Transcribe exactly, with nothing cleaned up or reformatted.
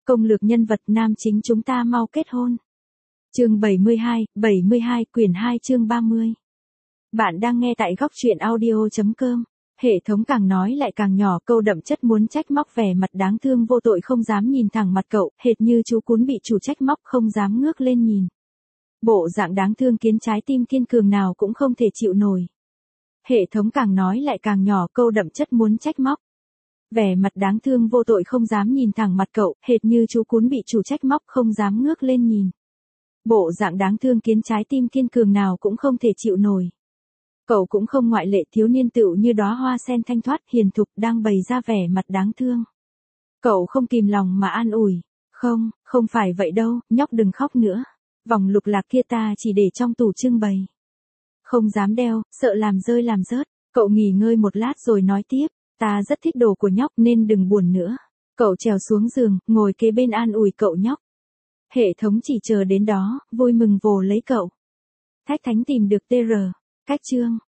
Công lược nhân vật nam chính chúng ta mau kết hôn. Chương bảy mươi hai, bảy mươi hai quyển hai chương ba mươi. Bạn đang nghe tại góc truyện audio chấm com. Hệ thống càng nói lại càng nhỏ, câu đậm chất muốn trách móc, vẻ mặt đáng thương vô tội không dám nhìn thẳng mặt cậu, hệt như chú cún bị chủ trách móc không dám ngước lên nhìn. Bộ dạng đáng thương khiến trái tim kiên cường nào cũng không thể chịu nổi. Hệ thống càng nói lại càng nhỏ, câu đậm chất muốn trách móc. Vẻ mặt đáng thương vô tội không dám nhìn thẳng mặt cậu, hệt như chú cún bị chủ trách móc không dám ngước lên nhìn. Bộ dạng đáng thương khiến trái tim kiên cường nào cũng không thể chịu nổi. Cậu cũng không ngoại lệ, thiếu niên tựu như đóa hoa sen thanh thoát hiền thục đang bày ra vẻ mặt đáng thương. Cậu không kìm lòng mà an ủi, không, không phải vậy đâu, nhóc đừng khóc nữa. Vòng lục lạc kia ta chỉ để trong tủ trưng bày. Không dám đeo, sợ làm rơi làm rớt. Cậu nghỉ ngơi một lát rồi nói tiếp, ta rất thích đồ của nhóc nên đừng buồn nữa. Cậu trèo xuống giường, ngồi kế bên an ủi cậu nhóc. Hệ thống chỉ chờ đến đó, vui mừng vồ lấy cậu. Thách Thánh tìm được tê rờ. Cách chương.